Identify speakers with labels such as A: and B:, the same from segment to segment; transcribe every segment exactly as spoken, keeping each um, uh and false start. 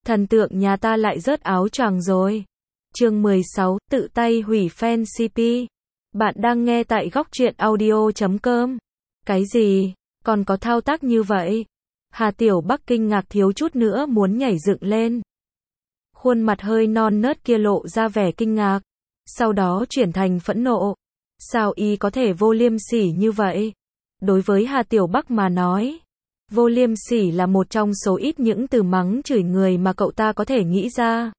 A: Thần tượng nhà ta lại rớt áo choàng rồi. Chương mười sáu, tự tay hủy fan xê pê. Bạn đang nghe tại góc truyện audio chấm com. Cái gì? Còn có thao tác như vậy? Hà Tiểu Bắc kinh ngạc thiếu chút nữa muốn nhảy dựng lên. Khuôn mặt hơi non nớt kia lộ ra vẻ kinh ngạc, sau đó chuyển thành phẫn nộ. Sao y có thể vô liêm sỉ như vậy? Đối với Hà Tiểu Bắc mà nói, vô liêm sỉ là một trong số ít những từ mắng chửi người mà cậu ta có thể nghĩ ra.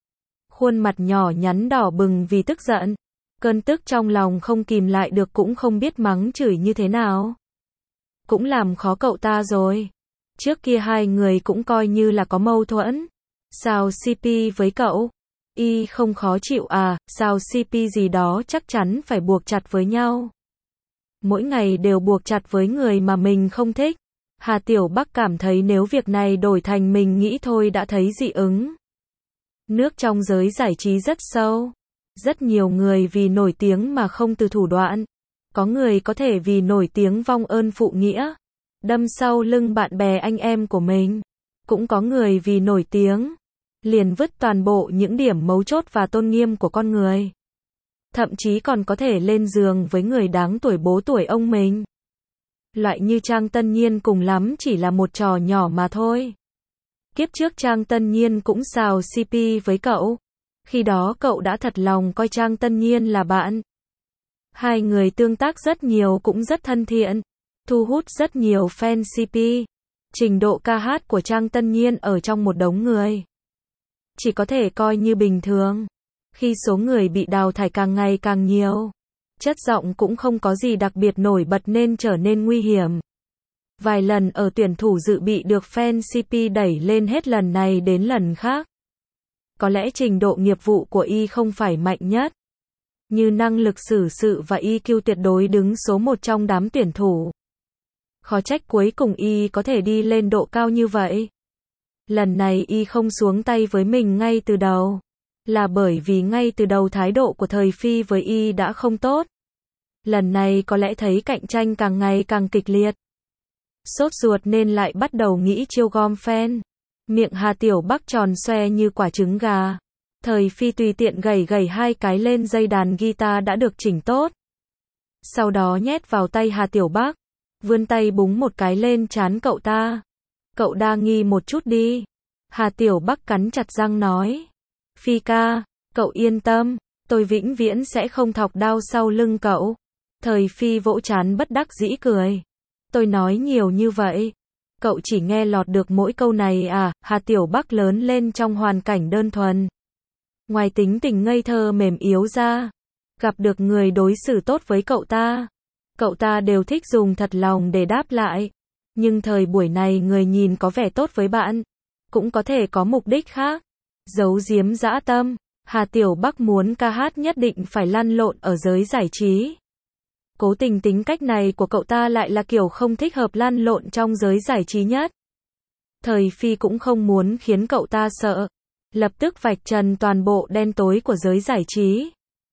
A: Khuôn mặt nhỏ nhắn đỏ bừng vì tức giận, cơn tức trong lòng không kìm lại được cũng không biết mắng chửi như thế nào. Cũng làm khó cậu ta rồi. Trước kia hai người cũng coi như là có mâu thuẫn. Sao xê pê với cậu? Y không khó chịu à? Sao xê pê gì đó chắc chắn phải buộc chặt với nhau. Mỗi ngày đều buộc chặt với người mà mình không thích. Hà Tiểu Bắc cảm thấy nếu việc này đổi thành mình nghĩ thôi đã thấy dị ứng. Nước trong giới giải trí rất sâu. Rất nhiều người vì nổi tiếng mà không từ thủ đoạn. Có người có thể vì nổi tiếng vong ơn phụ nghĩa, đâm sau lưng bạn bè anh em của mình. Cũng có người vì nổi tiếng, liền vứt toàn bộ những điểm mấu chốt và tôn nghiêm của con người. Thậm chí còn có thể lên giường với người đáng tuổi bố tuổi ông mình. Loại như Trang Tân Nhiên cùng lắm chỉ là một trò nhỏ mà thôi. Kiếp trước Trang Tân Nhiên cũng xào xê pê với cậu. Khi đó cậu đã thật lòng coi Trang Tân Nhiên là bạn. Hai người tương tác rất nhiều cũng rất thân thiện, thu hút rất nhiều fan xê pê. Trình độ ca hát của Trang Tân Nhiên ở trong một đống người chỉ có thể coi như bình thường. Khi số người bị đào thải càng ngày càng nhiều, chất giọng cũng không có gì đặc biệt nổi bật nên trở nên nguy hiểm. Vài lần ở tuyển thủ dự bị được fan xê pê đẩy lên hết lần này đến lần khác. Có lẽ trình độ nghiệp vụ của y không phải mạnh nhất, như năng lực xử sự và i kiu tuyệt đối đứng số một trong đám tuyển thủ. Khó trách cuối cùng y có thể đi lên độ cao như vậy. Lần này y không xuống tay với mình ngay từ đầu, là bởi vì ngay từ đầu thái độ của thời Phi với y đã không tốt. Lần này có lẽ thấy cạnh tranh càng ngày càng kịch liệt, sốt ruột nên lại bắt đầu nghĩ chiêu gom fan. Miệng Hà Tiểu Bắc tròn xoe như quả trứng gà. Thời Phi tùy tiện gẩy gẩy hai cái lên dây đàn guitar đã được chỉnh tốt. Sau đó nhét vào tay Hà Tiểu Bắc, vươn tay búng một cái lên trán cậu ta. Cậu đa nghi một chút đi. Hà Tiểu Bắc cắn chặt răng nói. Phi ca, cậu yên tâm, tôi vĩnh viễn sẽ không thọc đao sau lưng cậu. Thời Phi vỗ trán bất đắc dĩ cười. Tôi nói nhiều như vậy, cậu chỉ nghe lọt được mỗi câu này à? Hà Tiểu Bắc lớn lên trong hoàn cảnh đơn thuần. Ngoài tính tình ngây thơ mềm yếu ra, gặp được người đối xử tốt với cậu ta, cậu ta đều thích dùng thật lòng để đáp lại. Nhưng thời buổi này người nhìn có vẻ tốt với bạn, cũng có thể có mục đích khác. Giấu giếm dã tâm. Hà Tiểu Bắc muốn ca hát nhất định phải lăn lộn ở giới giải trí. Cố tình tính cách này của cậu ta lại là kiểu không thích hợp lăn lộn trong giới giải trí nhất. Thời Phi cũng không muốn khiến cậu ta sợ, lập tức vạch trần toàn bộ đen tối của giới giải trí.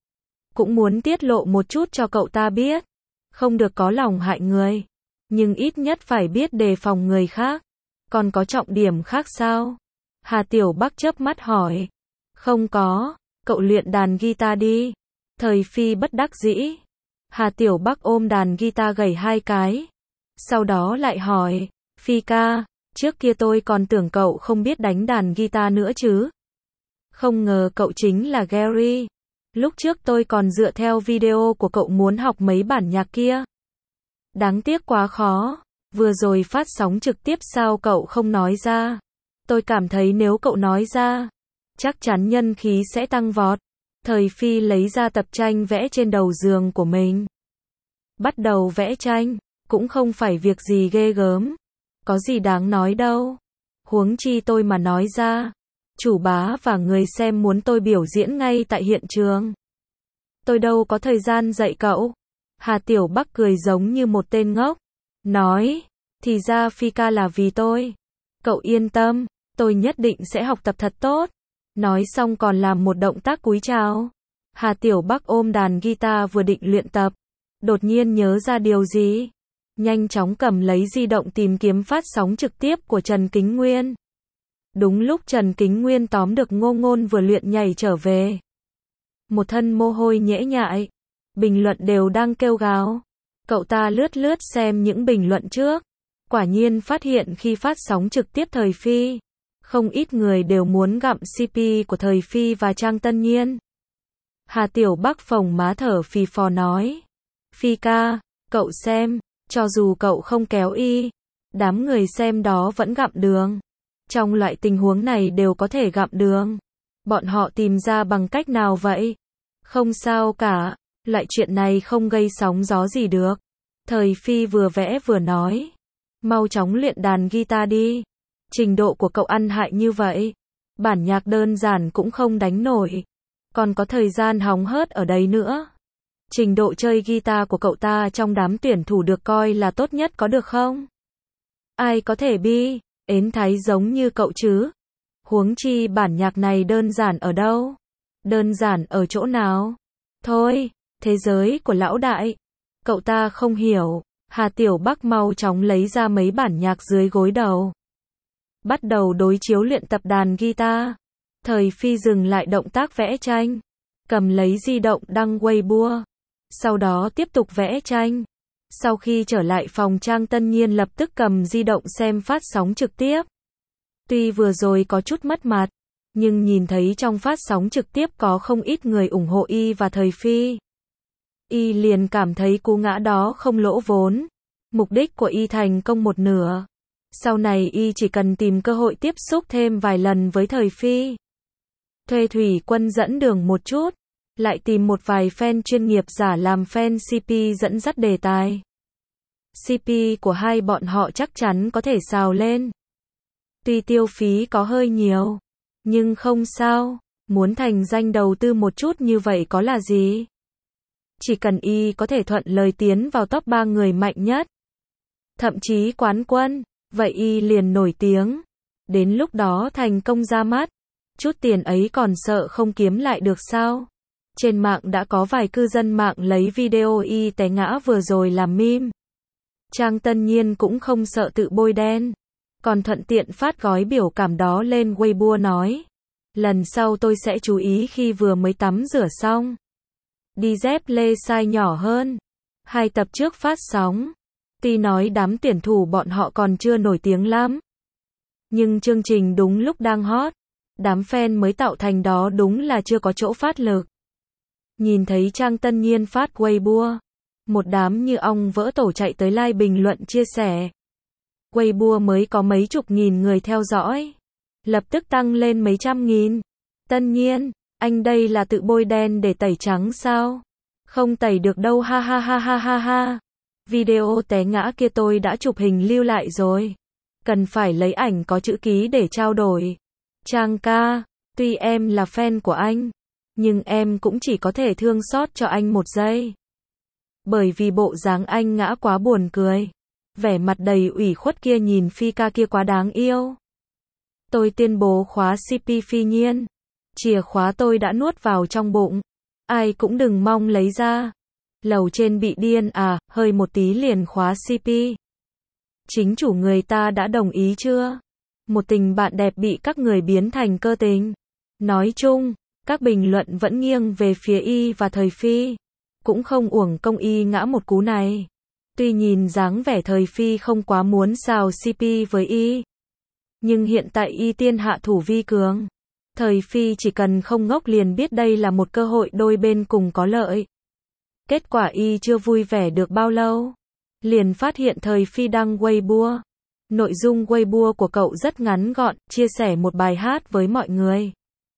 A: Cũng muốn tiết lộ một chút cho cậu ta biết, không được có lòng hại người, nhưng ít nhất phải biết đề phòng người khác. Còn có trọng điểm khác sao? Hà Tiểu Bắc chớp mắt hỏi. Không có, cậu luyện đàn guitar đi. Thời Phi bất đắc dĩ. Hà Tiểu Bắc ôm đàn guitar gảy hai cái. Sau đó lại hỏi. Phi ca, trước kia tôi còn tưởng cậu không biết đánh đàn guitar nữa chứ. Không ngờ cậu chính là Gary. Lúc trước tôi còn dựa theo video của cậu muốn học mấy bản nhạc kia. Đáng tiếc quá khó. Vừa rồi phát sóng trực tiếp sao cậu không nói ra? Tôi cảm thấy nếu cậu nói ra, chắc chắn nhân khí sẽ tăng vọt. Thời Phi lấy ra tập tranh vẽ trên đầu giường của mình. Bắt đầu vẽ tranh, cũng không phải việc gì ghê gớm. Có gì đáng nói đâu. Huống chi tôi mà nói ra, chủ bá và người xem muốn tôi biểu diễn ngay tại hiện trường. Tôi đâu có thời gian dạy cậu. Hà Tiểu Bắc cười giống như một tên ngốc. Nói, thì ra Phi ca là vì tôi. Cậu yên tâm, tôi nhất định sẽ học tập thật tốt. Nói xong còn làm một động tác cúi chào. Hà Tiểu Bắc ôm đàn guitar vừa định luyện tập, đột nhiên nhớ ra điều gì. Nhanh chóng cầm lấy di động tìm kiếm phát sóng trực tiếp của Trần Kính Nguyên. Đúng lúc Trần Kính Nguyên tóm được Ngô Ngôn vừa luyện nhảy trở về. Một thân mồ hôi nhễ nhại. Bình luận đều đang kêu gào. Cậu ta lướt lướt xem những bình luận trước. Quả nhiên phát hiện khi phát sóng trực tiếp Thời Phi, không ít người đều muốn gặm xê pê của Thời Phi và Trang Tân Nhiên. Hà Tiểu Bắc phồng má thở phì phò nói. Phi ca, cậu xem, cho dù cậu không kéo y, đám người xem đó vẫn gặm đường. Trong loại tình huống này đều có thể gặm đường. Bọn họ tìm ra bằng cách nào vậy? Không sao cả, loại chuyện này không gây sóng gió gì được. Thời Phi vừa vẽ vừa nói. Mau chóng luyện đàn guitar đi. Trình độ của cậu ăn hại như vậy. Bản nhạc đơn giản cũng không đánh nổi. Còn có thời gian hóng hớt ở đây nữa. Trình độ chơi guitar của cậu ta trong đám tuyển thủ được coi là tốt nhất có được không? Ai có thể bi, ến thái giống như cậu chứ? Huống chi bản nhạc này đơn giản ở đâu? Đơn giản ở chỗ nào? Thôi, thế giới của lão đại. Cậu ta không hiểu. Hà Tiểu Bắc mau chóng lấy ra mấy bản nhạc dưới gối đầu. Bắt đầu đối chiếu luyện tập đàn guitar. Thời Phi dừng lại động tác vẽ tranh. Cầm lấy di động đăng Weibo. Sau đó tiếp tục vẽ tranh. Sau khi trở lại phòng Trang Tân Nhiên lập tức cầm di động xem phát sóng trực tiếp. Tuy vừa rồi có chút mất mặt, nhưng nhìn thấy trong phát sóng trực tiếp có không ít người ủng hộ y và Thời Phi. Y liền cảm thấy cú ngã đó không lỗ vốn. Mục đích của y thành công một nửa. Sau này y chỉ cần tìm cơ hội tiếp xúc thêm vài lần với Thời Phi. Thuê thủy quân dẫn đường một chút. Lại tìm một vài fan chuyên nghiệp giả làm fan xê pê dẫn dắt đề tài. xê pê của hai bọn họ chắc chắn có thể xào lên. Tuy tiêu phí có hơi nhiều, nhưng không sao, muốn thành danh đầu tư một chút như vậy có là gì. Chỉ cần y có thể thuận lời tiến vào top ba người mạnh nhất, thậm chí quán quân, vậy y liền nổi tiếng. Đến lúc đó thành công ra mắt, chút tiền ấy còn sợ không kiếm lại được sao? Trên mạng đã có vài cư dân mạng lấy video y té ngã vừa rồi làm meme. Trang Tân Nhiên cũng không sợ tự bôi đen, còn thuận tiện phát gói biểu cảm đó lên Weibo nói. Lần sau tôi sẽ chú ý khi vừa mới tắm rửa xong. Đi dép lê size nhỏ hơn. Hai tập trước phát sóng. Tuy nói đám tuyển thủ bọn họ còn chưa nổi tiếng lắm, nhưng chương trình đúng lúc đang hot. Đám fan mới tạo thành đó đúng là chưa có chỗ phát lực. Nhìn thấy Trang Tân Nhiên phát Weibo, một đám như ong vỡ tổ chạy tới like bình luận chia sẻ. Weibo mới có mấy chục nghìn người theo dõi, lập tức tăng lên mấy trăm nghìn. Tân Nhiên, anh đây là tự bôi đen để tẩy trắng sao? Không tẩy được đâu ha ha ha ha ha ha. Video té ngã kia tôi đã chụp hình lưu lại rồi. Cần phải lấy ảnh có chữ ký để trao đổi. Trang ca, tuy em là fan của anh, nhưng em cũng chỉ có thể thương xót cho anh một giây. Bởi vì bộ dáng anh ngã quá buồn cười. Vẻ mặt đầy ủy khuất kia nhìn Phi ca kia quá đáng yêu. Tôi tuyên bố khóa xê pê Phi Nhiên. Chìa khóa tôi đã nuốt vào trong bụng. Ai cũng đừng mong lấy ra. Lầu trên bị điên à, hơi một tí liền khóa xê pê. Chính chủ người ta đã đồng ý chưa? Một tình bạn đẹp bị các người biến thành cơ tình. Nói chung, các bình luận vẫn nghiêng về phía y và Thời Phi. Cũng không uổng công y ngã một cú này. Tuy nhìn dáng vẻ Thời Phi không quá muốn xào xê pê với y, nhưng hiện tại y tiên hạ thủ vi cường. Thời Phi chỉ cần không ngốc liền biết đây là một cơ hội đôi bên cùng có lợi. Kết quả y chưa vui vẻ được bao lâu, liền phát hiện Thời Phi đăng Weibo. Nội dung Weibo của cậu rất ngắn gọn, chia sẻ một bài hát với mọi người.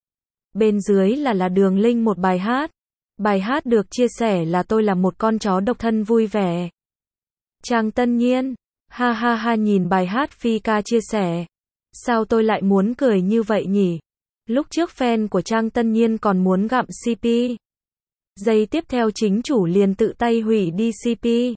A: Bên dưới là là đường link một bài hát. Bài hát được chia sẻ là tôi là một con chó độc thân vui vẻ. Trang Tân Nhiên, ha ha ha nhìn bài hát Phi ca chia sẻ. Sao tôi lại muốn cười như vậy nhỉ? Lúc trước fan của Trang Tân Nhiên còn muốn gặm xê pê. Giây tiếp theo chính chủ liền tự tay hủy đi xê pê.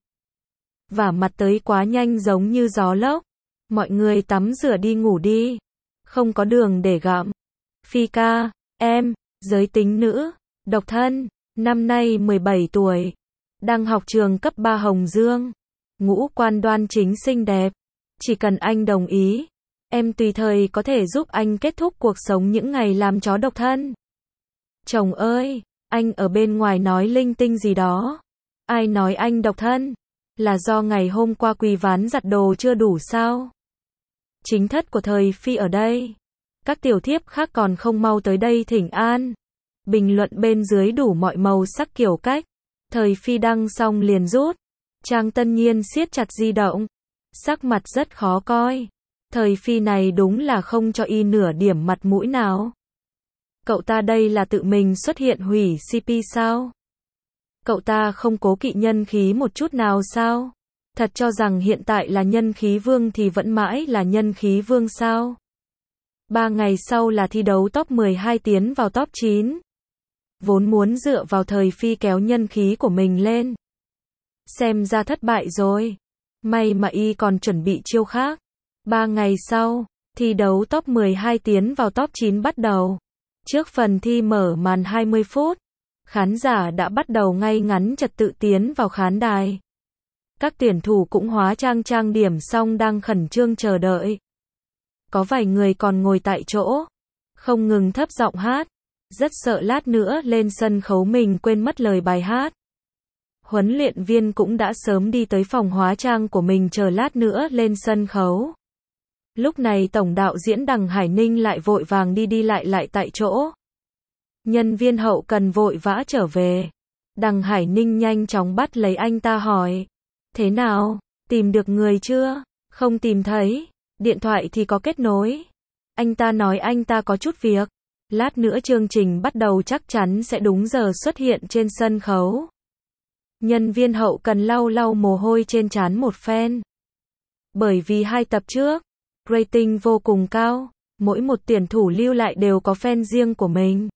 A: Và mặt tới quá nhanh giống như gió lốc. Mọi người tắm rửa đi ngủ đi. Không có đường để gặm. Phi ca, em, giới tính nữ, độc thân, năm nay mười bảy tuổi. Đang học trường cấp ba Hồng Dương. Ngũ quan đoan chính xinh đẹp. Chỉ cần anh đồng ý, Em tùy thời có thể giúp anh kết thúc cuộc sống những ngày làm chó độc thân. Chồng ơi, anh ở bên ngoài nói linh tinh gì đó. Ai nói anh độc thân? Là do ngày hôm qua quỳ ván giặt đồ chưa đủ sao? Chính thất của thời Phi ở đây. Các tiểu thiếp khác còn không mau tới đây thỉnh an. Bình luận bên dưới đủ mọi màu sắc kiểu cách. Thời Phi đăng xong liền rút. Trang Tân Nhiên siết chặt di động. Sắc mặt rất khó coi. Thời Phi này đúng là không cho y nửa điểm mặt mũi nào. Cậu ta đây là tự mình xuất hiện hủy xê pê sao? Cậu ta không cố kỵ nhân khí một chút nào sao? Thật cho rằng hiện tại là nhân khí vương thì vẫn mãi là nhân khí vương sao? Ba ngày sau là thi đấu top mười hai tiến vào top chín. Vốn muốn dựa vào Thời Phi kéo nhân khí của mình lên. Xem ra thất bại rồi. May mà y còn chuẩn bị chiêu khác. Ba ngày sau, thi đấu top mười hai tiến vào top chín bắt đầu. Trước phần thi mở màn hai mươi phút, khán giả đã bắt đầu ngay ngắn trật tự tiến vào khán đài. Các tuyển thủ cũng hóa trang trang điểm xong đang khẩn trương chờ đợi. Có vài người còn ngồi tại chỗ, không ngừng thấp giọng hát, rất sợ lát nữa lên sân khấu mình quên mất lời bài hát. Huấn luyện viên cũng đã sớm đi tới phòng hóa trang của mình chờ lát nữa lên sân khấu. Lúc này tổng đạo diễn Đằng Hải Ninh lại vội vàng đi đi lại lại tại chỗ. Nhân viên hậu cần vội vã trở về. Đằng Hải Ninh nhanh chóng bắt lấy anh ta hỏi. Thế nào? Tìm được người chưa? Không tìm thấy. Điện thoại thì có kết nối. Anh ta nói anh ta có chút việc. Lát nữa chương trình bắt đầu chắc chắn sẽ đúng giờ xuất hiện trên sân khấu. Nhân viên hậu cần lau lau mồ hôi trên trán một phen. Bởi vì hai tập trước, rating vô cùng cao, mỗi một tuyển thủ lưu lại đều có fan riêng của mình.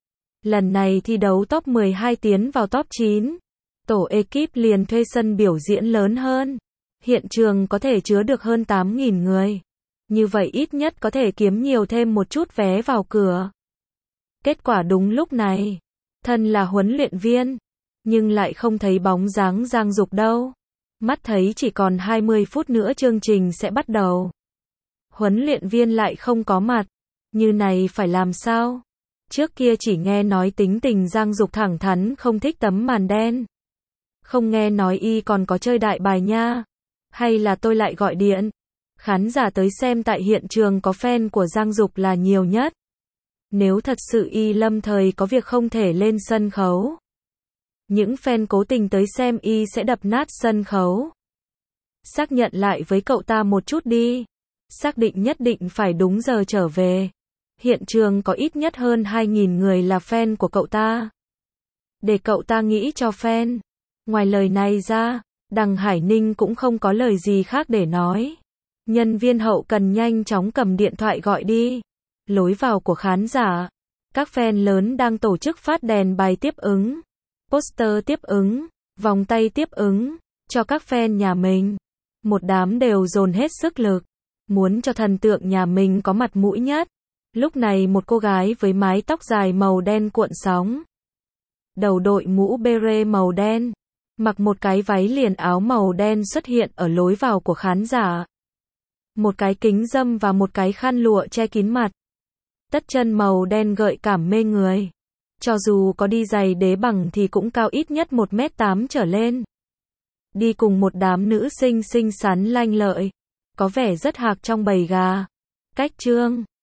A: Lần này thi đấu top mười hai tiến vào top chín, tổ ekip liền thuê sân biểu diễn lớn hơn. Hiện trường có thể chứa được hơn tám nghìn người. Như vậy ít nhất có thể kiếm nhiều thêm một chút vé vào cửa. Kết quả đúng lúc này, thân là huấn luyện viên, nhưng lại không thấy bóng dáng Giang Dục đâu. Mắt thấy chỉ còn hai mươi phút nữa chương trình sẽ bắt đầu. Huấn luyện viên lại không có mặt. Như này phải làm sao? Trước kia chỉ nghe nói tính tình Giang Dục thẳng thắn không thích tấm màn đen. Không nghe nói y còn có chơi đại bài nha. Hay là tôi lại gọi điện. Khán giả tới xem tại hiện trường có fan của Giang Dục là nhiều nhất. Nếu thật sự y lâm thời có việc không thể lên sân khấu, những fan cố tình tới xem y sẽ đập nát sân khấu. Xác nhận lại với cậu ta một chút đi. Xác định nhất định phải đúng giờ trở về. Hiện trường có ít nhất hơn hai nghìn người là fan của cậu ta. Để cậu ta nghĩ cho fan. Ngoài lời này ra, Đằng Hải Ninh cũng không có lời gì khác để nói. Nhân viên hậu cần nhanh chóng cầm điện thoại gọi đi. Lối vào của khán giả. Các fan lớn đang tổ chức phát đèn bài tiếp ứng, poster tiếp ứng, vòng tay tiếp ứng, cho các fan nhà mình. Một đám đều dồn hết sức lực, muốn cho thần tượng nhà mình có mặt mũi nhất. Lúc này một cô gái với mái tóc dài màu đen cuộn sóng, đầu đội mũ beret màu đen, mặc một cái váy liền áo màu đen xuất hiện ở lối vào của khán giả. Một cái kính râm và một cái khăn lụa che kín mặt. Tất chân màu đen gợi cảm mê người. Cho dù có đi giày đế bằng thì cũng cao ít nhất một mét tám trở lên. Đi cùng một đám nữ sinh xinh xắn lanh lợi. Có vẻ rất hạc trong bầy gà. Cách trương